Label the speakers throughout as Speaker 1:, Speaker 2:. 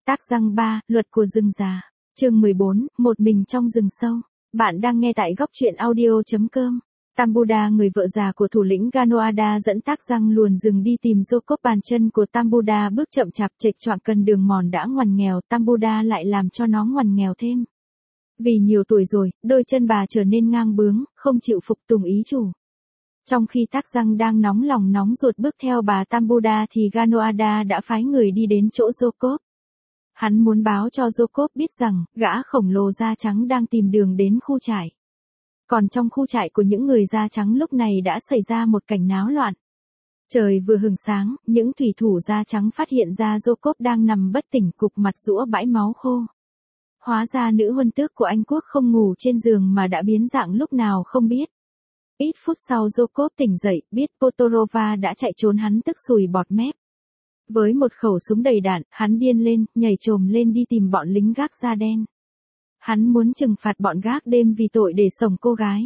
Speaker 1: Tác răng 3, luật của rừng già. Chương 14, một mình trong rừng sâu. Bạn đang nghe tại góc truyện audio.com. Tambuda, người vợ già của thủ lĩnh Ganoada, dẫn Tác răng luồn rừng đi tìm Jacob. Bàn chân của Tambuda bước chậm chạp chệch choạng, cần đường mòn đã ngoằn nghèo, Tambuda lại làm cho nó ngoằn nghèo thêm. Vì nhiều tuổi rồi, đôi chân bà trở nên ngang bướng, không chịu phục tùng ý chủ. Trong khi Tác răng đang nóng lòng nóng ruột bước theo bà Tambuda thì Ganoada đã phái người đi đến chỗ Jacob. Hắn muốn báo cho Jacob biết rằng, gã khổng lồ da trắng đang tìm đường đến khu trại. Còn trong khu trại của những người da trắng lúc này đã xảy ra một cảnh náo loạn. Trời vừa hừng sáng, những thủy thủ da trắng phát hiện ra Jacob đang nằm bất tỉnh, cục mặt giũa bãi máu khô. Hóa ra nữ huân tước của Anh quốc không ngủ trên giường mà đã biến dạng lúc nào không biết. Ít phút sau Jacob tỉnh dậy, biết Potorova đã chạy trốn, hắn tức sùi bọt mép. Với một khẩu súng đầy đạn, hắn điên lên, nhảy chồm lên đi tìm bọn lính gác da đen. Hắn muốn trừng phạt bọn gác đêm vì tội để sổng cô gái.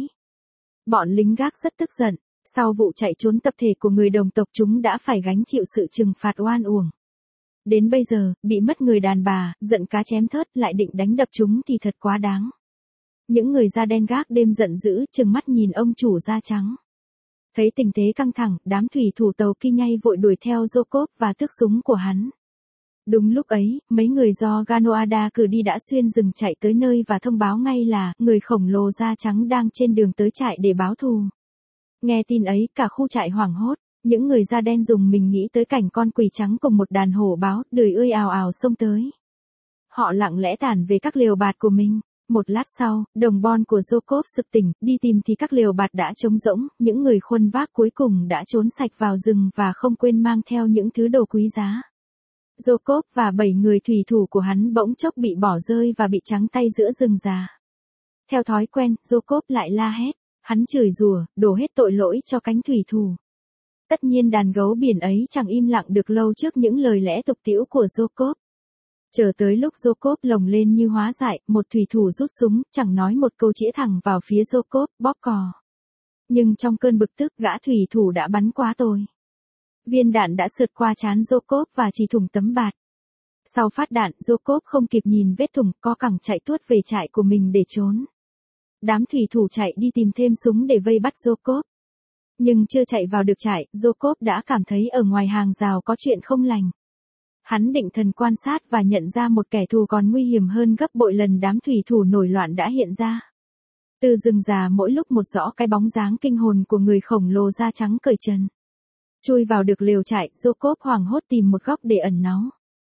Speaker 1: Bọn lính gác rất tức giận, sau vụ chạy trốn tập thể của người đồng tộc chúng đã phải gánh chịu sự trừng phạt oan uổng. Đến bây giờ, bị mất người đàn bà, giận cá chém thớt lại định đánh đập chúng thì thật quá đáng. Những người da đen gác đêm giận dữ, trừng mắt nhìn ông chủ da trắng. Thấy tình thế căng thẳng, đám thủy thủ tàu Kinyai vội đuổi theo Jacob và tước súng của hắn. Đúng lúc ấy, mấy người do Ganoada cử đi đã xuyên rừng chạy tới nơi và thông báo ngay là người khổng lồ da trắng đang trên đường tới trại để báo thù. Nghe tin ấy, cả khu trại hoảng hốt, những người da đen dùng mình nghĩ tới cảnh con quỳ trắng cùng một đàn hổ báo, đười ươi ào ào xông tới. Họ lặng lẽ tản về các lều bạt của mình. Một lát sau, đồng bon của Jacob sực tỉnh, đi tìm thì các lều bạt đã trống rỗng, những người khuân vác cuối cùng đã trốn sạch vào rừng và không quên mang theo những thứ đồ quý giá. Jacob và 7 người thủy thủ của hắn bỗng chốc bị bỏ rơi và bị trắng tay giữa rừng già. Theo thói quen, Jacob lại la hét, hắn chửi rủa, đổ hết tội lỗi cho cánh thủy thủ. Tất nhiên đàn gấu biển ấy chẳng im lặng được lâu trước những lời lẽ tục tĩu của Jacob. Chờ tới lúc Jacob lồng lên như hóa dại, một thủy thủ rút súng, chẳng nói một câu chĩa thẳng vào phía Jacob, bóp cò. Nhưng trong cơn bực tức, gã thủy thủ đã bắn quá tồi. Viên đạn đã sượt qua trán Jacob và chỉ thủng tấm bạt. Sau phát đạn, Jacob không kịp nhìn vết thủng, co cẳng chạy tuốt về trại của mình để trốn. Đám thủy thủ chạy đi tìm thêm súng để vây bắt Jacob. Nhưng chưa chạy vào được trại, Jacob đã cảm thấy ở ngoài hàng rào có chuyện không lành. Hắn định thần quan sát và nhận ra một kẻ thù còn nguy hiểm hơn gấp bội lần đám thủy thủ nổi loạn đã hiện ra. Từ rừng già mỗi lúc một rõ cái bóng dáng kinh hồn của người khổng lồ da trắng cởi trần. Chui vào được lều trại, Jacob hoảng hốt tìm một góc để ẩn náu.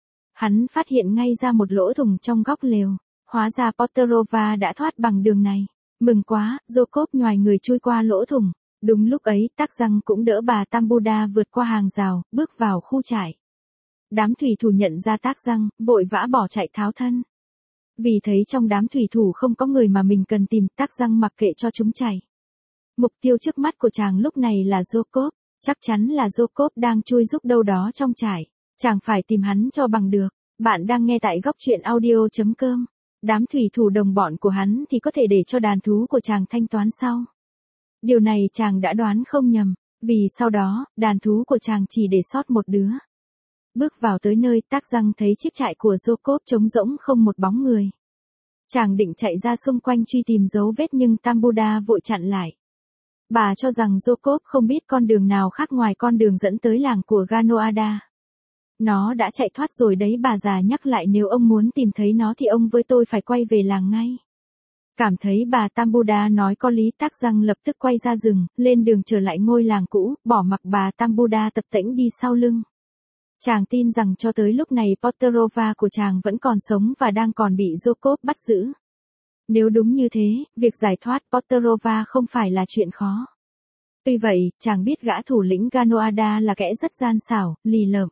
Speaker 1: Hắn phát hiện ngay ra một lỗ thủng trong góc lều. Hóa ra Potorova đã thoát bằng đường này. Mừng quá, Jacob nhoài người chui qua lỗ thủng. Đúng lúc ấy, Tác răng cũng đỡ bà Tambuda vượt qua hàng rào, bước vào khu trại. Đám thủy thủ nhận ra Tác răng, vội vã bỏ chạy tháo thân. Vì thấy trong đám thủy thủ không có người mà mình cần tìm, Tác răng mặc kệ cho chúng chạy. Mục tiêu trước mắt của chàng lúc này là Jacob. Chắc chắn là Jacob đang chui rúc đâu đó trong trại. Chàng phải tìm hắn cho bằng được. Bạn đang nghe tại góc truyện audio.com. Đám thủy thủ đồng bọn của hắn thì có thể để cho đàn thú của chàng thanh toán sau. Điều này chàng đã đoán không nhầm, vì sau đó, đàn thú của chàng chỉ để sót một đứa. Bước vào tới nơi, Tác răng thấy chiếc trại của Jacob trống rỗng không một bóng người. Chàng định chạy ra xung quanh truy tìm dấu vết nhưng Tambuda vội chặn lại. Bà cho rằng Jacob không biết con đường nào khác ngoài con đường dẫn tới làng của Ganoada. Nó đã chạy thoát rồi đấy, bà già nhắc lại, nếu ông muốn tìm thấy nó thì ông với tôi phải quay về làng ngay. Cảm thấy bà Tambuda nói có lý, Tác răng lập tức quay ra rừng, lên đường trở lại ngôi làng cũ, bỏ mặc bà Tambuda tập tễnh đi sau lưng. Chàng tin rằng cho tới lúc này Potorova của chàng vẫn còn sống và đang còn bị Jacob bắt giữ. Nếu đúng như thế, việc giải thoát Potorova không phải là chuyện khó. Tuy vậy, chàng biết gã thủ lĩnh Ganoada là kẻ rất gian xảo, lì lợm.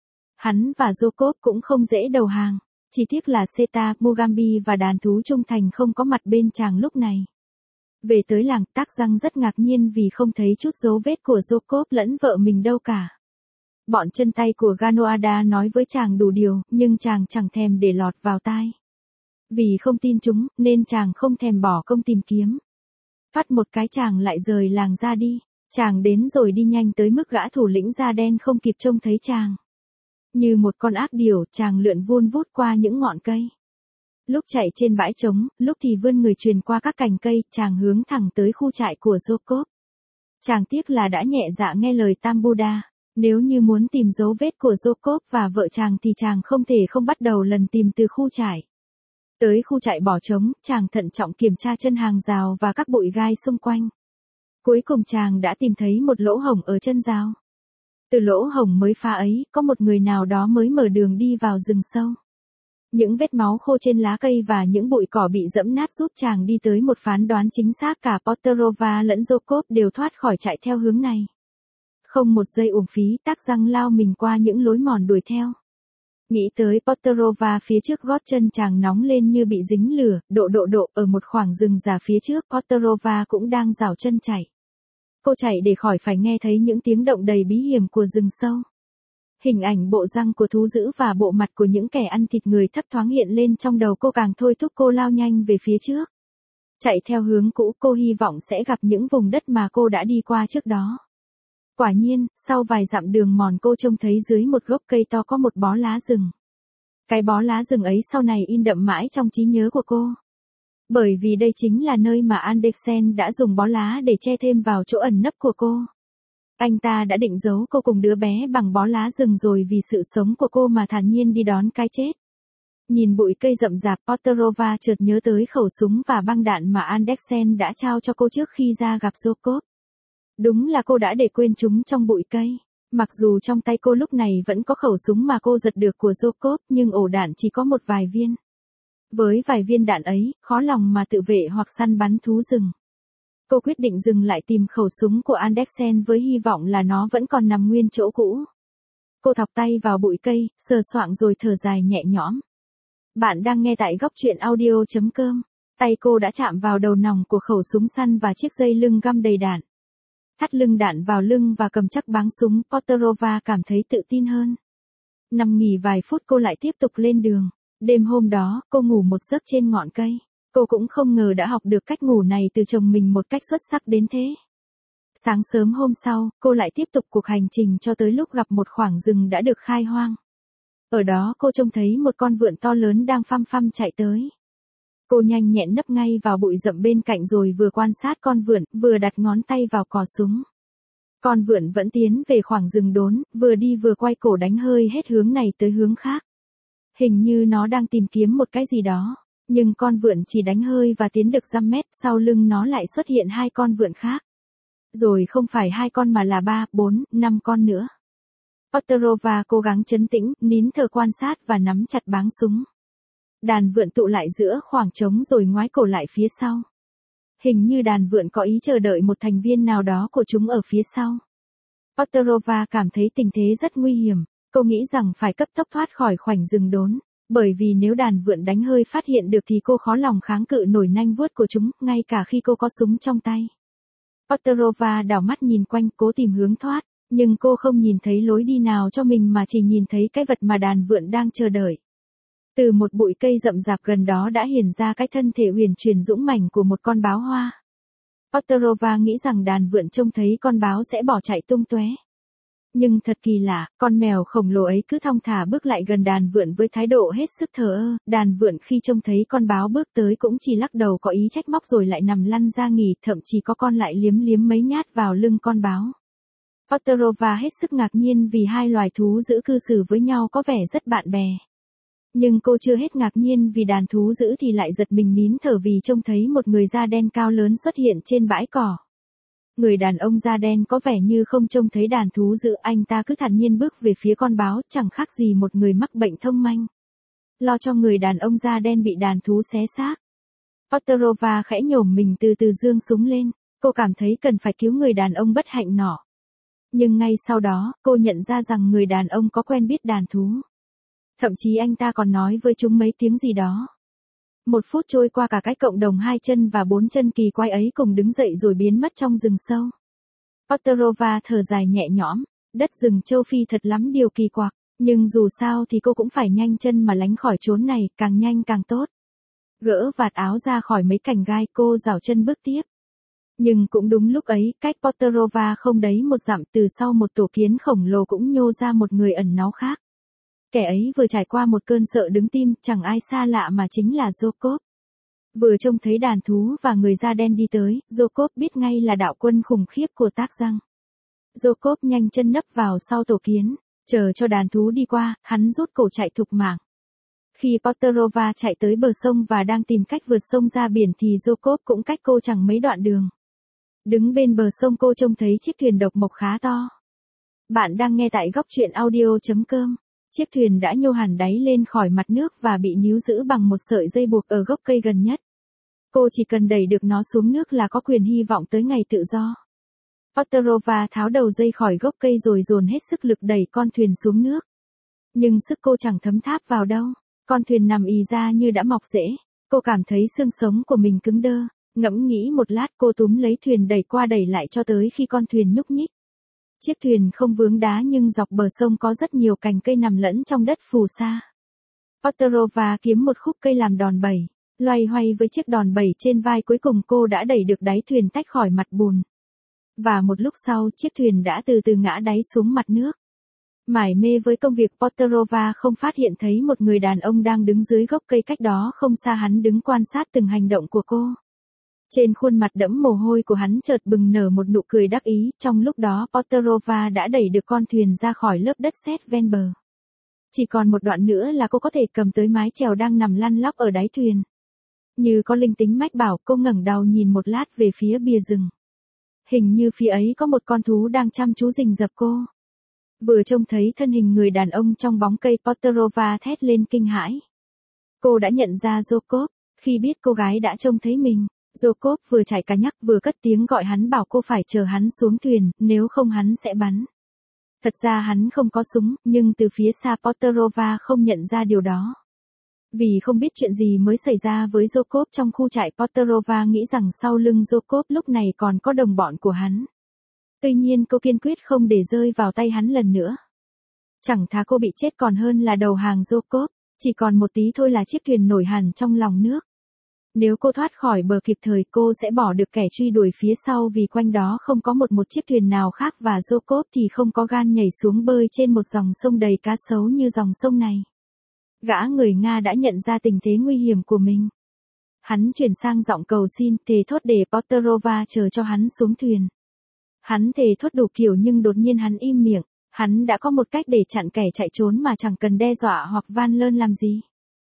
Speaker 1: Hắn và Jacob cũng không dễ đầu hàng. Chỉ tiếc là Seta, Mugambi và đàn thú trung thành không có mặt bên chàng lúc này. Về tới làng, Tác răng rất ngạc nhiên vì không thấy chút dấu vết của Jacob lẫn vợ mình đâu cả. Bọn chân tay của Ganoada nói với chàng đủ điều, nhưng chàng chẳng thèm để lọt vào tai. Vì không tin chúng, nên chàng không thèm bỏ công tìm kiếm. Thoát một cái chàng lại rời làng ra đi. Chàng đến rồi đi nhanh tới mức gã thủ lĩnh da đen không kịp trông thấy chàng. Như một con ác điểu, chàng lượn vun vút qua những ngọn cây. Lúc chạy trên bãi trống, lúc thì vươn người truyền qua các cành cây, chàng hướng thẳng tới khu trại của Jacob. Chàng tiếc là đã nhẹ dạ nghe lời Tam Buddha. Nếu như muốn tìm dấu vết của Jacob và vợ chàng thì chàng không thể không bắt đầu lần tìm từ khu trại. Tới khu trại bỏ trống, chàng thận trọng kiểm tra chân hàng rào và các bụi gai xung quanh. Cuối cùng chàng đã tìm thấy một lỗ hổng ở chân rào. Từ lỗ hổng mới phá ấy, có một người nào đó mới mở đường đi vào rừng sâu. Những vết máu khô trên lá cây và những bụi cỏ bị dẫm nát giúp chàng đi tới một phán đoán chính xác, cả Potterova lẫn Jacob đều thoát khỏi trại theo hướng này. Không một giây uổng phí, Tắc Răng lao mình qua những lối mòn đuổi theo. Nghĩ tới Potterova, phía trước gót chân chàng nóng lên như bị dính lửa, độ, ở một khoảng rừng già phía trước, Potterova cũng đang rảo chân chạy. Cô chạy để khỏi phải nghe thấy những tiếng động đầy bí hiểm của rừng sâu. Hình ảnh bộ răng của thú dữ và bộ mặt của những kẻ ăn thịt người thấp thoáng hiện lên trong đầu cô, càng thôi thúc cô lao nhanh về phía trước. Chạy theo hướng cũ, cô hy vọng sẽ gặp những vùng đất mà cô đã đi qua trước đó. Quả nhiên, sau vài dặm đường mòn cô trông thấy dưới một gốc cây to có một bó lá rừng. Cái bó lá rừng ấy sau này in đậm mãi trong trí nhớ của cô. Bởi vì đây chính là nơi mà Andersen đã dùng bó lá để che thêm vào chỗ ẩn nấp của cô. Anh ta đã định giấu cô cùng đứa bé bằng bó lá rừng rồi vì sự sống của cô mà thản nhiên đi đón cái chết. Nhìn bụi cây rậm rạp, Potterova chợt nhớ tới khẩu súng và băng đạn mà Andersen đã trao cho cô trước khi ra gặp Jacob. Đúng là cô đã để quên chúng trong bụi cây. Mặc dù trong tay cô lúc này vẫn có khẩu súng mà cô giật được của Jacob, nhưng ổ đạn chỉ có một vài viên. Với vài viên đạn ấy, khó lòng mà tự vệ hoặc săn bắn thú rừng. Cô quyết định dừng lại tìm khẩu súng của Andersen với hy vọng là nó vẫn còn nằm nguyên chỗ cũ. Cô thọc tay vào bụi cây, sờ soạng rồi thở dài nhẹ nhõm. Bạn đang nghe tại góc truyện audio.com. Tay cô đã chạm vào đầu nòng của khẩu súng săn và chiếc dây lưng găm đầy đạn. Thắt lưng đạn vào lưng và cầm chắc báng súng, Potterova cảm thấy tự tin hơn. Nằm nghỉ vài phút cô lại tiếp tục lên đường. Đêm hôm đó, cô ngủ một giấc trên ngọn cây. Cô cũng không ngờ đã học được cách ngủ này từ chồng mình một cách xuất sắc đến thế. Sáng sớm hôm sau, cô lại tiếp tục cuộc hành trình cho tới lúc gặp một khoảng rừng đã được khai hoang. Ở đó cô trông thấy một con vượn to lớn đang phăm phăm chạy tới. Cô nhanh nhẹn nấp ngay vào bụi rậm bên cạnh rồi vừa quan sát con vượn, vừa đặt ngón tay vào cò súng. Con vượn vẫn tiến về khoảng rừng đốn, vừa đi vừa quay cổ đánh hơi hết hướng này tới hướng khác. Hình như nó đang tìm kiếm một cái gì đó. Nhưng con vượn chỉ đánh hơi và tiến được dăm mét, sau lưng nó lại xuất hiện hai con vượn khác. Rồi không phải hai con mà là 3, 4, 5 con nữa. Potterova cố gắng trấn tĩnh, nín thở quan sát và nắm chặt báng súng. Đàn vượn tụ lại giữa khoảng trống rồi ngoái cổ lại phía sau. Hình như đàn vượn có ý chờ đợi một thành viên nào đó của chúng ở phía sau. Potterova cảm thấy tình thế rất nguy hiểm, cô nghĩ rằng phải cấp tốc thoát khỏi khoảnh rừng đốn. Bởi vì nếu đàn vượn đánh hơi phát hiện được thì cô khó lòng kháng cự nổi nanh vuốt của chúng, ngay cả khi cô có súng trong tay. Potterova đảo mắt nhìn quanh cố tìm hướng thoát, nhưng cô không nhìn thấy lối đi nào cho mình mà chỉ nhìn thấy cái vật mà đàn vượn đang chờ đợi. Từ một bụi cây rậm rạp gần đó đã hiện ra cái thân thể huyền chuyển dũng mãnh của một con báo hoa. Potterova nghĩ rằng đàn vượn trông thấy con báo sẽ bỏ chạy tung tóe. Nhưng thật kỳ lạ, con mèo khổng lồ ấy cứ thong thả bước lại gần đàn vượn với thái độ hết sức thờ ơ. Đàn vượn khi trông thấy con báo bước tới cũng chỉ lắc đầu có ý trách móc rồi lại nằm lăn ra nghỉ, thậm chí có con lại liếm liếm mấy nhát vào lưng con báo. Potterova hết sức ngạc nhiên vì hai loài thú dữ cư xử với nhau có vẻ rất bạn bè. Nhưng cô chưa hết ngạc nhiên vì đàn thú dữ thì lại giật mình nín thở vì trông thấy một người da đen cao lớn xuất hiện trên bãi cỏ. Người đàn ông da đen có vẻ như không trông thấy đàn thú dữ, anh ta cứ thản nhiên bước về phía con báo, chẳng khác gì một người mắc bệnh thông manh. Lo cho người đàn ông da đen bị đàn thú xé xác. Potterova khẽ nhổm mình từ từ giương súng lên, cô cảm thấy cần phải cứu người đàn ông bất hạnh nọ. Nhưng ngay sau đó, cô nhận ra rằng người đàn ông có quen biết đàn thú. Thậm chí anh ta còn nói với chúng mấy tiếng gì đó. 1 phút trôi qua, cả cái cộng đồng 2 chân và 4 chân kỳ quái ấy cùng đứng dậy rồi biến mất trong rừng sâu. Potterova thở dài nhẹ nhõm, đất rừng châu Phi thật lắm điều kỳ quặc, nhưng dù sao thì cô cũng phải nhanh chân mà lánh khỏi chốn này, càng nhanh càng tốt. Gỡ vạt áo ra khỏi mấy cành gai, cô giảo chân bước tiếp. Nhưng cũng đúng lúc ấy, cách Potterova không đấy một dặm, từ sau một tổ kiến khổng lồ cũng nhô ra một người ẩn náu khác. kẻ ấy vừa trải qua một cơn sợ đứng tim, chẳng ai xa lạ mà chính là Jacob. Vừa trông thấy đàn thú và người da đen đi tới, Jacob biết ngay là đạo quân khủng khiếp của Tác Răng. Jacob nhanh chân nấp vào sau tổ kiến, chờ cho đàn thú đi qua, hắn rút cổ chạy thục mạng. Khi Potterova chạy tới bờ sông và đang tìm cách vượt sông ra biển thì Jacob cũng cách cô chẳng mấy đoạn đường. Đứng bên bờ sông cô trông thấy chiếc thuyền độc mộc khá to. Bạn đang nghe tại góc truyện audio.com. Chiếc thuyền đã nhô hẳn đáy lên khỏi mặt nước và bị níu giữ bằng một sợi dây buộc ở gốc cây gần nhất. Cô chỉ cần đẩy được nó xuống nước là có quyền hy vọng tới ngày tự do. Potterova tháo đầu dây khỏi gốc cây rồi dồn hết sức lực đẩy con thuyền xuống nước. Nhưng sức cô chẳng thấm tháp vào đâu. Con thuyền nằm ì ra như đã mọc rễ. Cô cảm thấy xương sống của mình cứng đơ. Ngẫm nghĩ một lát cô túm lấy thuyền đẩy qua đẩy lại cho tới khi con thuyền nhúc nhích. Chiếc thuyền không vướng đá nhưng dọc bờ sông có rất nhiều cành cây nằm lẫn trong đất phù sa. Potterova kiếm một khúc cây làm đòn bẩy. Loay hoay với chiếc đòn bẩy trên vai cuối cùng cô đã đẩy được đáy thuyền tách khỏi mặt bùn. Và một lúc sau chiếc thuyền đã từ từ ngã đáy xuống mặt nước. Mải mê với công việc Potterova không phát hiện thấy một người đàn ông đang đứng dưới gốc cây cách đó không xa, hắn đứng quan sát từng hành động của cô. Trên khuôn mặt đẫm mồ hôi của hắn chợt bừng nở một nụ cười đắc ý, trong lúc đó Potterova đã đẩy được con thuyền ra khỏi lớp đất sét ven bờ. Chỉ còn một đoạn nữa là cô có thể cầm tới mái chèo đang nằm lăn lóc ở đáy thuyền. Như có linh tính mách bảo, cô ngẩng đầu nhìn một lát về phía bìa rừng. Hình như phía ấy có một con thú đang chăm chú rình rập cô. Vừa trông thấy thân hình người đàn ông trong bóng cây, Potterova thét lên kinh hãi. Cô đã nhận ra Jacob. Khi biết cô gái đã trông thấy mình, Jacob vừa chạy cả nhắc vừa cất tiếng gọi hắn, bảo cô phải chờ hắn xuống thuyền, nếu không hắn sẽ bắn. Thật ra hắn không có súng, nhưng từ phía xa Potterova không nhận ra điều đó. Vì không biết chuyện gì mới xảy ra với Jacob trong khu trại, Potterova nghĩ rằng sau lưng Jacob lúc này còn có đồng bọn của hắn. Tuy nhiên cô kiên quyết không để rơi vào tay hắn lần nữa. Chẳng thà cô bị chết còn hơn là đầu hàng Jacob, chỉ còn một tí thôi là chiếc thuyền nổi hẳn trong lòng nước. Nếu cô thoát khỏi bờ kịp thời cô sẽ bỏ được kẻ truy đuổi phía sau, vì quanh đó không có một chiếc thuyền nào khác và Jacob thì không có gan nhảy xuống bơi trên một dòng sông đầy cá sấu như dòng sông này. Gã người Nga đã nhận ra tình thế nguy hiểm của mình. Hắn chuyển sang giọng cầu xin, thề thốt để Potterova chờ cho hắn xuống thuyền. Hắn thề thốt đủ kiểu nhưng đột nhiên hắn im miệng. Hắn đã có một cách để chặn kẻ chạy trốn mà chẳng cần đe dọa hoặc van lơn làm gì.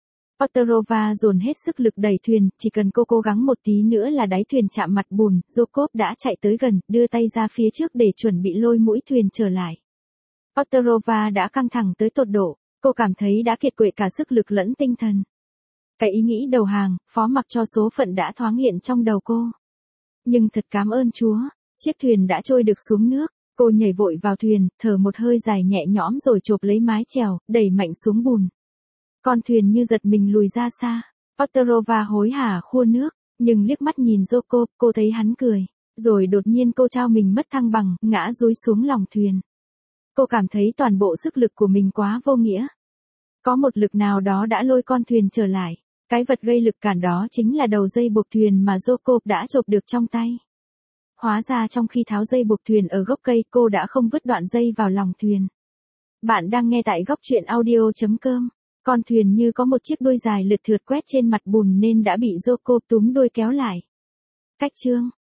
Speaker 1: Potterova dồn hết sức lực đẩy thuyền, chỉ cần cô cố gắng một tí nữa là đáy thuyền chạm mặt bùn. Jacob đã chạy tới gần, đưa tay ra phía trước để chuẩn bị lôi mũi thuyền trở lại. Potterova đã căng thẳng tới tột độ, cô cảm thấy đã kiệt quệ cả sức lực lẫn tinh thần. Cái ý nghĩ đầu hàng, phó mặc cho số phận đã thoáng hiện trong đầu cô. Nhưng thật cảm ơn Chúa, chiếc thuyền đã trôi được xuống nước. Cô nhảy vội vào thuyền, thở một hơi dài nhẹ nhõm rồi chộp lấy mái chèo, đẩy mạnh xuống bùn. Con thuyền như giật mình lùi ra xa. Potterova hối hả khua nước, nhưng liếc mắt nhìn Jacob, cô thấy hắn cười. Rồi đột nhiên cô trao mình mất thăng bằng, ngã dúi xuống lòng thuyền. Cô cảm thấy toàn bộ sức lực của mình quá vô nghĩa. Có một lực nào đó đã lôi con thuyền trở lại. Cái vật gây lực cản đó chính là đầu dây buộc thuyền mà Jacob đã chộp được trong tay. Hóa ra trong khi tháo dây buộc thuyền ở gốc cây, cô đã không vứt đoạn dây vào lòng thuyền. Bạn đang nghe tại góc truyện audio.com. Con thuyền như có một chiếc đuôi dài lượt thượt quét trên mặt bùn nên đã bị Jacob túm đuôi kéo lại. Cách chương